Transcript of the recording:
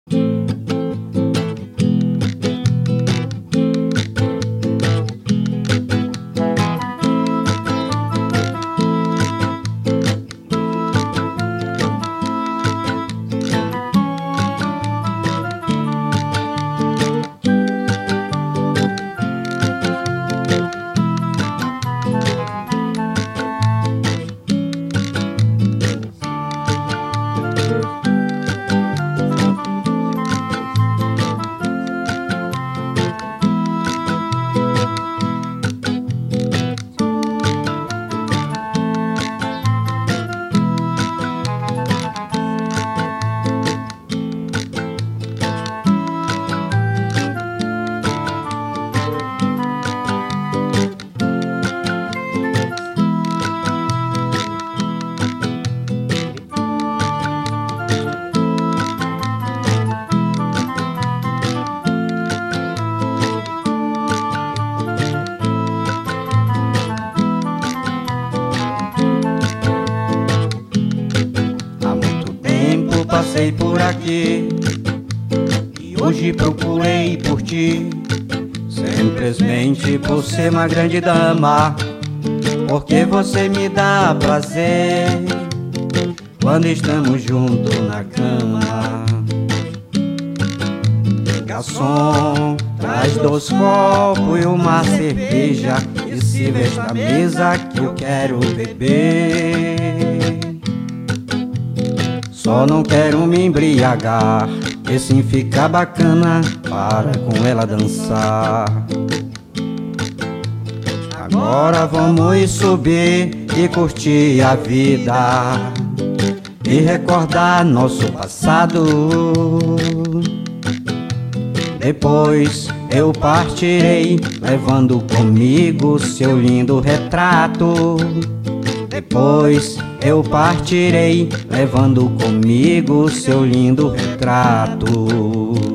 Passei por aqui e hoje procurei por ti, simplesmente por ser uma grande dama, porque você me dá prazer quando estamos juntos na cama. Garçom, traz 2 copos e uma cerveja e se veste a mesa que eu quero beber. Só não quero me embriagar, e sim ficar bacana para com ela dançar. Agora vamos subir e curtir a vida e recordar nosso passado. Depois eu partirei, levando comigo seu lindo retrato. Depois eu partirei, levando comigo seu lindo retrato.